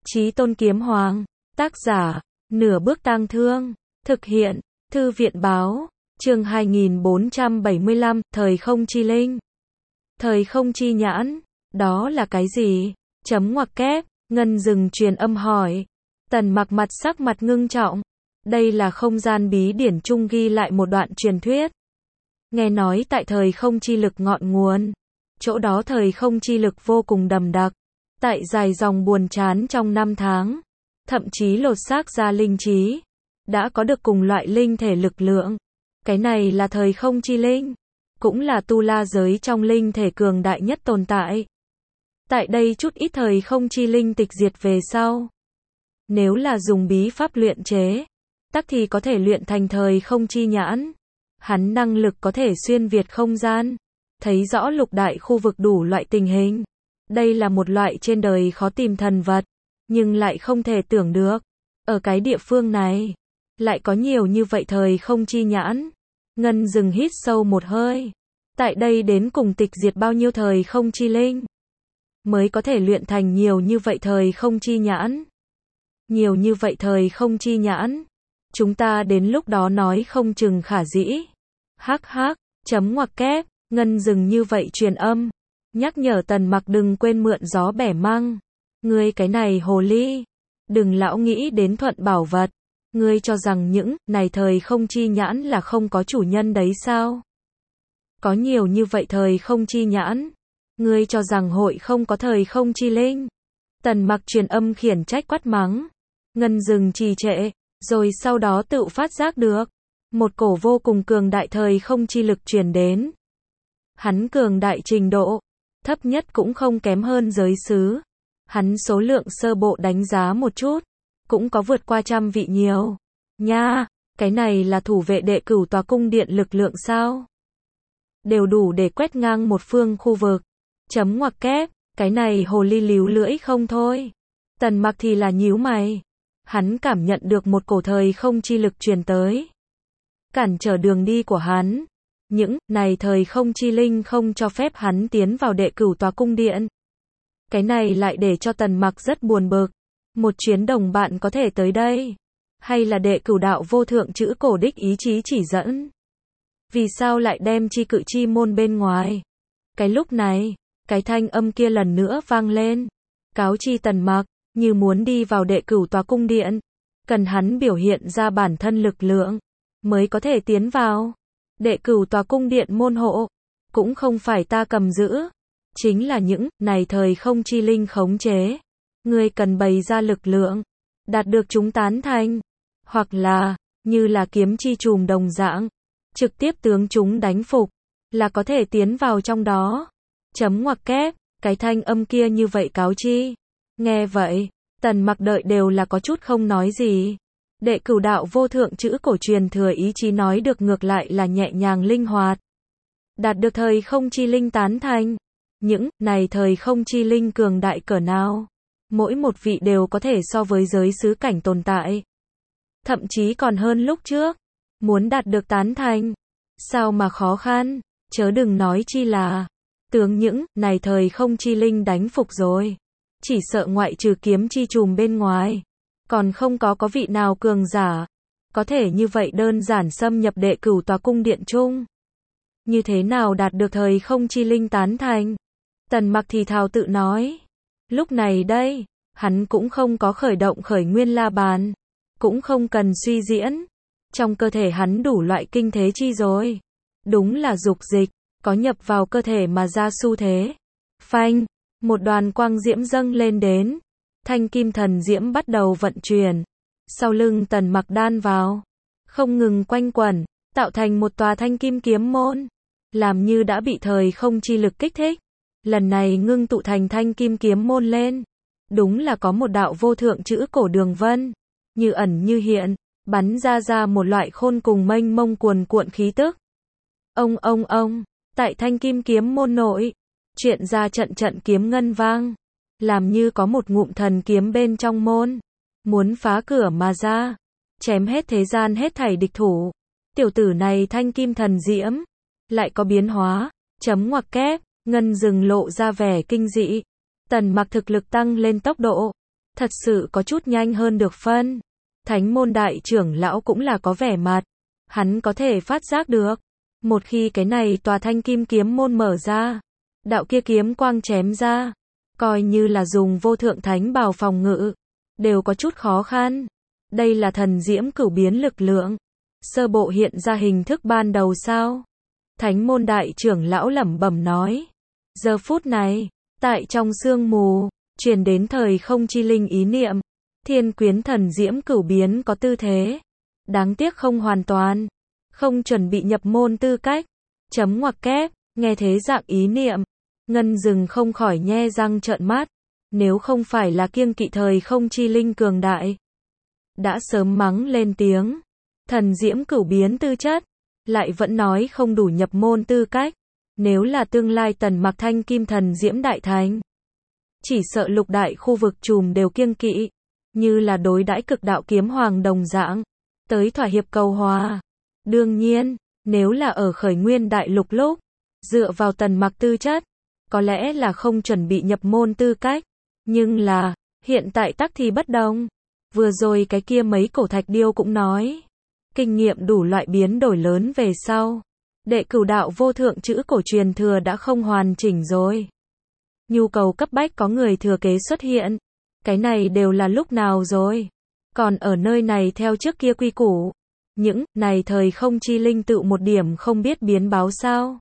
Chí Tôn Kiếm Hoàng, tác giả, Nửa Bước Tang Thương, thực hiện, Thư viện Báo, chương 2475, Thời Không Chi Linh. Thời Không Chi Nhãn, đó là cái gì? Chấm ngoặc kép, Ngân dừng truyền âm hỏi. Tần Mặc sắc mặt ngưng trọng. Đây là không gian bí điển chung ghi lại một đoạn truyền thuyết. Nghe nói tại thời không chi lực ngọn nguồn, chỗ đó thời không chi lực vô cùng đậm đặc. Tại dài dòng buồn chán trong năm tháng, thậm chí lột xác ra linh trí, đã có được cùng loại linh thể lực lượng. Cái này là thời không chi linh, cũng là tu la giới trong linh thể cường đại nhất tồn tại. Tại đây chút ít thời không chi linh tịch diệt về sau, nếu là dùng bí pháp luyện chế, tắc thì có thể luyện thành thời không chi nhãn. Hắn năng lực có thể xuyên việt không gian, thấy rõ lục đại khu vực đủ loại tình hình. Đây là một loại trên đời khó tìm thần vật, nhưng lại không thể tưởng được, ở cái địa phương này, lại có nhiều như vậy thời không chi nhãn. Ngân dừng hít sâu một hơi. Tại đây đến cùng tịch diệt bao nhiêu thời không chi linh, mới có thể luyện thành nhiều như vậy thời không chi nhãn. Nhiều như vậy thời không chi nhãn, chúng ta đến lúc đó nói không chừng khả dĩ. Hắc hắc, chấm ngoặc kép, Ngân dừng như vậy truyền âm, nhắc nhở Tần Mặc đừng quên mượn gió bẻ măng. Ngươi cái này hồ ly, đừng lão nghĩ đến thuận bảo vật. Ngươi cho rằng những này thời không chi nhãn là không có chủ nhân đấy sao? Có nhiều như vậy thời không chi nhãn, ngươi cho rằng hội không có thời không chi linh? Tần Mặc truyền âm khiển trách quát mắng. Ngân dừng trì trệ, rồi sau đó tự phát giác được một cổ vô cùng cường đại thời không chi lực truyền đến. Hắn cường đại trình độ, thấp nhất cũng không kém hơn giới sứ. Hắn số lượng sơ bộ đánh giá một chút, cũng có vượt qua 100 vị nhiều. Nha, cái này là thủ vệ đệ cửu tòa cung điện lực lượng sao? Đều đủ để quét ngang một phương khu vực. Chấm ngoặc kép, cái này hồ ly líu lưỡi không thôi. Tần Mặc thì là nhíu mày. Hắn cảm nhận được một cổ thời không chi lực truyền tới, cản trở đường đi của hắn. Những này thời không chi linh không cho phép hắn tiến vào đệ cửu tòa cung điện. Cái này lại để cho Tần Mặc rất buồn bực. Một chuyến đồng bạn có thể tới đây, hay là đệ cửu đạo vô thượng chữ cổ đích ý chí chỉ dẫn? Vì sao lại đem chi cự chi môn bên ngoài? Cái lúc này, cái thanh âm kia lần nữa vang lên, cáo chi Tần Mặc, như muốn đi vào đệ cửu tòa cung điện, cần hắn biểu hiện ra bản thân lực lượng, mới có thể tiến vào. Đệ cửu tòa cung điện môn hộ, cũng không phải ta cầm giữ, chính là những này thời không chi linh khống chế. Ngươi cần bày ra lực lượng, đạt được chúng tán thành, hoặc là, như là kiếm chi chùm đồng dạng, trực tiếp tướng chúng đánh phục, là có thể tiến vào trong đó. Chấm ngoặc kép, cái thanh âm kia như vậy cáo chi. Nghe vậy, Tần Mặc đợi đều là có chút không nói gì. Đệ cửu đạo vô thượng chữ cổ truyền thừa ý chí nói được ngược lại là nhẹ nhàng linh hoạt. Đạt được thời không chi linh tán thành. Những này thời không chi linh cường đại cỡ nào, mỗi một vị đều có thể so với giới sứ cảnh tồn tại. Thậm chí còn hơn lúc trước. Muốn đạt được tán thành, sao mà khó khăn, chớ đừng nói chi là tướng những này thời không chi linh đánh phục rồi. Chỉ sợ ngoại trừ kiếm chi chùm bên ngoài, còn không có vị nào cường giả có thể như vậy đơn giản xâm nhập đệ cửu tòa cung điện chung. Như thế nào đạt được thời không chi linh tán thành? Tần Mặc thì thào tự nói. Lúc này đây, hắn cũng không có khởi động khởi nguyên la bàn, cũng không cần suy diễn. Trong cơ thể hắn đủ loại kinh thế chi rồi. Đúng là dục dịch, có nhập vào cơ thể mà ra xu thế. Phanh, một đoàn quang diễm dâng lên đến. Thanh kim thần diễm bắt đầu vận chuyển. Sau lưng Tần Mặc đan vào, không ngừng quanh quẩn, tạo thành một tòa thanh kim kiếm môn. Làm như đã bị thời không chi lực kích thích. Lần này ngưng tụ thành thanh kim kiếm môn lên. Đúng là có một đạo vô thượng chữ cổ đường vân, như ẩn như hiện, bắn ra một loại khôn cùng mênh mông cuồn cuộn khí tức. Ông, tại thanh kim kiếm môn nội, chuyện ra trận kiếm ngân vang, làm như có một ngụm thần kiếm bên trong môn, muốn phá cửa mà ra, chém hết thế gian hết thảy địch thủ. Tiểu tử này thanh kim thần diễm, lại có biến hóa. Chấm ngoặc kép, Ngân dừng lộ ra vẻ kinh dị. Tần Mặc thực lực tăng lên tốc độ, Thật sự có chút nhanh hơn được phân. Thánh môn đại trưởng lão cũng là có vẻ mặt. Hắn có thể phát giác được. Một khi cái này tòa thanh kim kiếm môn mở ra, đạo kia kiếm quang chém ra, coi như là dùng vô thượng thánh bào phòng ngự, đều có chút khó khăn. Đây là thần diễm cửu biến lực lượng. Sơ bộ hiện ra hình thức ban đầu sao? Thánh môn đại trưởng lão lẩm bẩm nói. Giờ phút này, tại trong sương mù, truyền đến thời không chi linh ý niệm. Thiên quyến thần diễm cửu biến có tư thế. Đáng tiếc không hoàn toàn. Không chuẩn bị nhập môn tư cách. Chấm ngoặc kép, nghe thế dạng ý niệm. Ngân Dừng không khỏi nhe răng trợn mắt. Nếu không phải là kiêng kỵ thời không chi linh cường đại, đã sớm mắng lên tiếng. Thần diễm cửu biến tư chất, lại vẫn nói không đủ nhập môn tư cách. Nếu là tương lai Tần Mặc thanh kim thần diễm đại thánh, chỉ sợ lục đại khu vực trùm đều kiêng kỵ, như là đối đãi cực đạo kiếm hoàng đồng dạng, tới thỏa hiệp cầu hòa. Đương nhiên, nếu là ở khởi nguyên đại lục lúc, dựa vào Tần Mặc tư chất, có lẽ là không chuẩn bị nhập môn tư cách, nhưng là, hiện tại tắc thì bất đồng. Vừa rồi cái kia mấy cổ thạch điêu cũng nói, kinh nghiệm đủ loại biến đổi lớn về sau, đệ cửu đạo vô thượng chữ cổ truyền thừa đã không hoàn chỉnh rồi. Nhu cầu cấp bách có người thừa kế xuất hiện. Cái này đều là lúc nào rồi? Còn ở nơi này theo trước kia quy củ. Những này thời không chi linh tự một điểm không biết biến báo sao?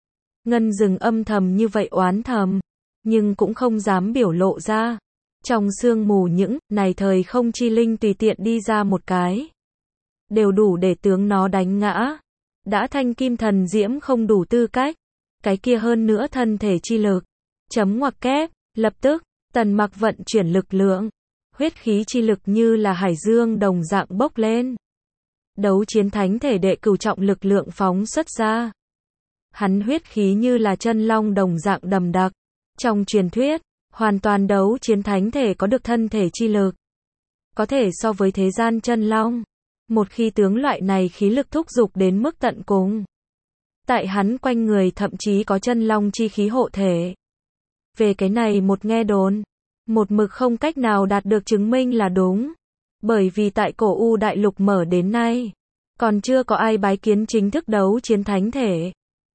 Ngân Dừng âm thầm như vậy oán thầm, nhưng cũng không dám biểu lộ ra. Trong sương mù những này thời không chi linh tùy tiện đi ra một cái, đều đủ để tướng nó đánh ngã. Đã thanh kim thần diễm không đủ tư cách, cái kia hơn nữa thân thể chi lực. Chấm ngoặc kép, lập tức, Tần Mặc vận chuyển lực lượng, huyết khí chi lực như là hải dương đồng dạng bốc lên. Đấu chiến thánh thể đệ cửu trọng lực lượng phóng xuất ra. Hắn huyết khí như là chân long đồng dạng đầm đặc. Trong truyền thuyết, hoàn toàn đấu chiến thánh thể có được thân thể chi lực, có thể so với thế gian chân long. Một khi tướng loại này khí lực thúc dục đến mức tận cùng, tại hắn quanh người thậm chí có chân long chi khí hộ thể. Về cái này một nghe đồn, một mực không cách nào đạt được chứng minh là đúng. Bởi vì tại cổ U đại lục mở đến nay, còn chưa có ai bái kiến chính thức đấu chiến thánh thể.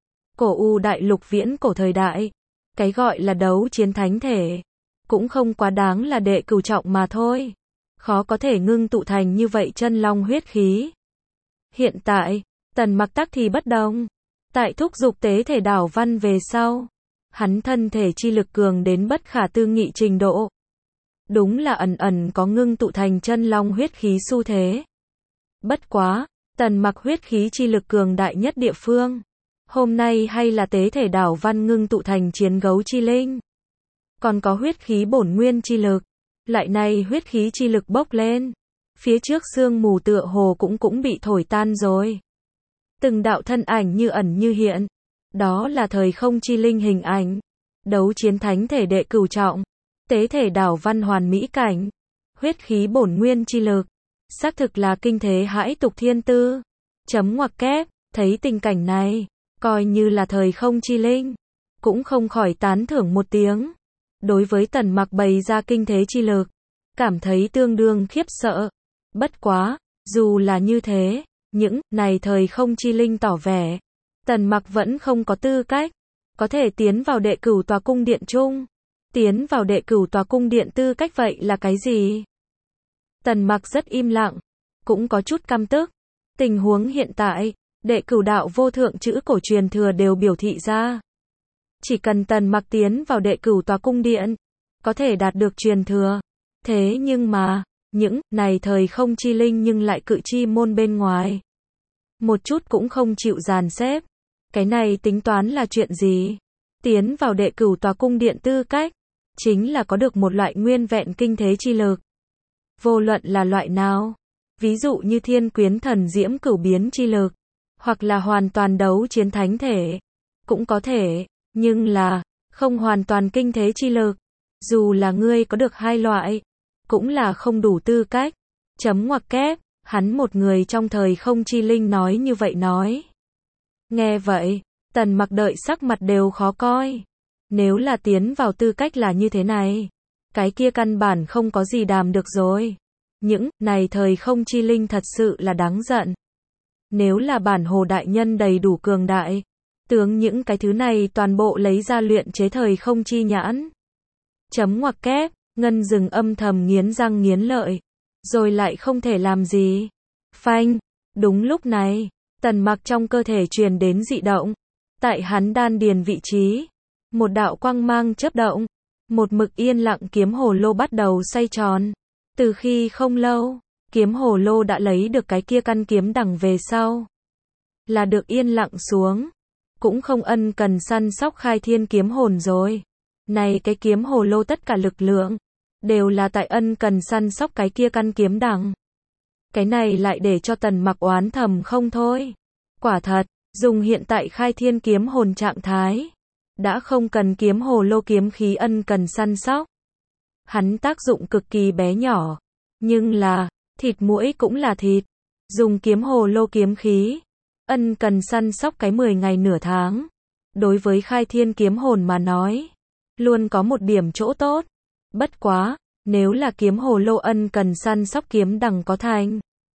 Cổ U đại lục viễn cổ thời đại, cái gọi là đấu chiến thánh thể, cũng không quá đáng là đệ cửu trọng mà thôi. Khó có thể ngưng tụ thành như vậy chân long huyết khí. Hiện tại, Tần Mặc tắc thì bất đồng. Tại thúc dục tế thể đảo văn về sau, hắn thân thể chi lực cường đến bất khả tư nghị trình độ. Đúng là ẩn ẩn có ngưng tụ thành chân long huyết khí xu thế. Bất quá, Tần Mặc huyết khí chi lực cường đại nhất địa phương, hôm nay hay là tế thể đảo văn ngưng tụ thành chiến gấu chi linh. Còn có huyết khí bổn nguyên chi lực. Lại này huyết khí chi lực bốc lên. Phía trước sương mù tựa hồ cũng bị thổi tan rồi. Từng đạo thân ảnh như ẩn như hiện. Đó là thời không chi linh hình ảnh. Đấu chiến thánh thể đệ cửu trọng. Tế thể đảo văn hoàn mỹ cảnh. Huyết khí bổn nguyên chi lực. Xác thực là kinh thế hãi tục thiên tư. Chấm ngoặc kép, thấy tình cảnh này, coi như là thời không chi linh, cũng không khỏi tán thưởng một tiếng. Đối với Tần Mặc bày ra kinh thế chi lực, cảm thấy tương đương khiếp sợ. Bất quá, dù là như thế, những này thời không chi linh tỏ vẻ, Tần Mặc vẫn không có tư cách, có thể tiến vào đệ cửu tòa cung điện chung. Tiến vào đệ cửu tòa cung điện tư cách vậy là cái gì? Tần Mặc rất im lặng, cũng có chút căm tức. Tình huống hiện tại, đệ cửu đạo vô thượng chữ cổ truyền thừa đều biểu thị ra. Chỉ cần Tần Mặc tiến vào đệ cửu tòa cung điện, có thể đạt được truyền thừa. Thế nhưng mà, những này thời không chi linh nhưng lại cự chi môn bên ngoài. Một chút cũng không chịu dàn xếp. Cái này tính toán là chuyện gì? Tiến vào đệ cửu tòa cung điện tư cách, chính là có được một loại nguyên vẹn kinh thế chi lực. Vô luận là loại nào, ví dụ như thiên quyến thần diễm cửu biến chi lực, hoặc là hoàn toàn đấu chiến thánh thể, cũng có thể, nhưng là, không hoàn toàn kinh thế chi lực. Dù là ngươi có được hai loại, cũng là không đủ tư cách. Chấm ngoặc kép, hắn một người trong thời không chi linh nói như vậy nói. Nghe vậy, Tần Mặc đợi sắc mặt đều khó coi. Nếu là tiến vào tư cách là như thế này, cái kia căn bản không có gì đàm được rồi. Những này thời không chi linh thật sự là đáng giận. Nếu là bản hồ đại nhân đầy đủ cường đại, tướng những cái thứ này toàn bộ lấy ra luyện chế thời không chi nhãn. Chấm ngoặc kép, Ngân Dừng âm thầm nghiến răng nghiến lợi, rồi lại không thể làm gì. Phanh, đúng lúc này, Tần Mặc trong cơ thể truyền đến dị động. Tại hắn đan điền vị trí, một đạo quang mang chớp động, một mực yên lặng kiếm hồ lô bắt đầu xoay tròn. Từ khi không lâu, kiếm hồ lô đã lấy được cái kia căn kiếm đằng về sau, là được yên lặng xuống, cũng không ân cần săn sóc khai thiên kiếm hồn rồi. Này cái kiếm hồ lô tất cả lực lượng đều là tại ân cần săn sóc cái kia căn kiếm đằng. Cái này lại để cho Tần Mặc oán thầm không thôi. Quả thật, dùng hiện tại khai thiên kiếm hồn trạng thái, đã không cần kiếm hồ lô kiếm khí ân cần săn sóc. Hắn tác dụng cực kỳ bé nhỏ, nhưng là, thịt muỗi cũng là thịt. Dùng kiếm hồ lô kiếm khí, ân cần săn sóc cái 10 ngày nửa tháng. Đối với khai thiên kiếm hồn mà nói, luôn có một điểm chỗ tốt. Bất quá, nếu là kiếm hồ lô ân cần săn sóc kiếm đằng có thành,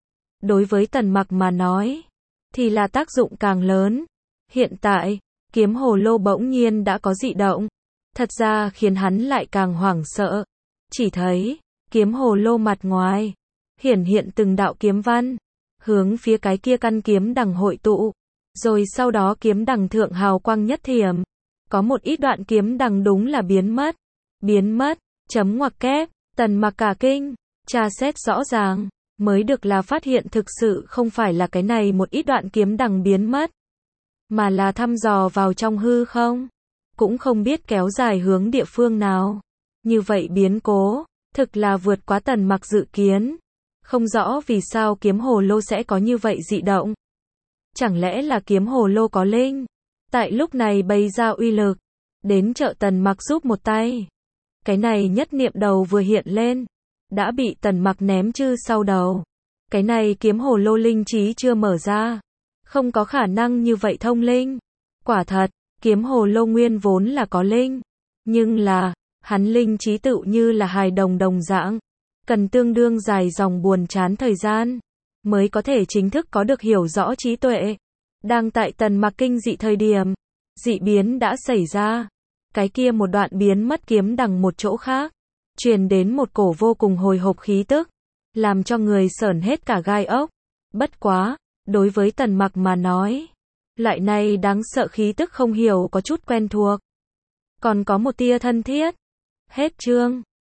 đối với Tần Mặc mà nói, thì là tác dụng càng lớn. Hiện tại, kiếm hồ lô bỗng nhiên đã có dị động, thật ra khiến hắn lại càng hoảng sợ. Chỉ thấy, kiếm hồ lô mặt ngoài, hiển hiện từng đạo kiếm văn, hướng phía cái kia căn kiếm đằng hội tụ, rồi sau đó kiếm đằng thượng hào quang nhất thiểm. Có một ít đoạn kiếm đằng đúng là biến mất, chấm ngoặc kép, Tần Mặc cả kinh, tra xét rõ ràng, mới được là phát hiện thực sự không phải là cái này một ít đoạn kiếm đằng biến mất, mà là thăm dò vào trong hư không, cũng không biết kéo dài hướng địa phương nào. Như vậy biến cố, thực là vượt quá Tần Mặc dự kiến. Không rõ vì sao kiếm hồ lô sẽ có như vậy dị động. Chẳng lẽ là kiếm hồ lô có linh? Tại lúc này bày ra uy lực, đến trợ Tần Mặc giúp một tay. Cái này nhất niệm đầu vừa hiện lên, đã bị Tần Mặc ném chư sau đầu. Cái này kiếm hồ lô linh trí chưa mở ra, không có khả năng như vậy thông linh. Quả thật, kiếm hồ lô nguyên vốn là có linh, nhưng là, hắn linh trí tựu như là hài đồng đồng dạng, cần tương đương dài dòng buồn chán thời gian, mới có thể chính thức có được hiểu rõ trí tuệ. Đang tại Tần Mặc kinh dị thời điểm, dị biến đã xảy ra. Cái kia một đoạn biến mất kiếm đằng một chỗ khác, truyền đến một cổ vô cùng hồi hộp khí tức, làm cho người sởn hết cả gai ốc. Bất quá, đối với Tần Mặc mà nói, loại này đáng sợ khí tức không hiểu có chút quen thuộc, còn có một tia thân thiết. Hết chương.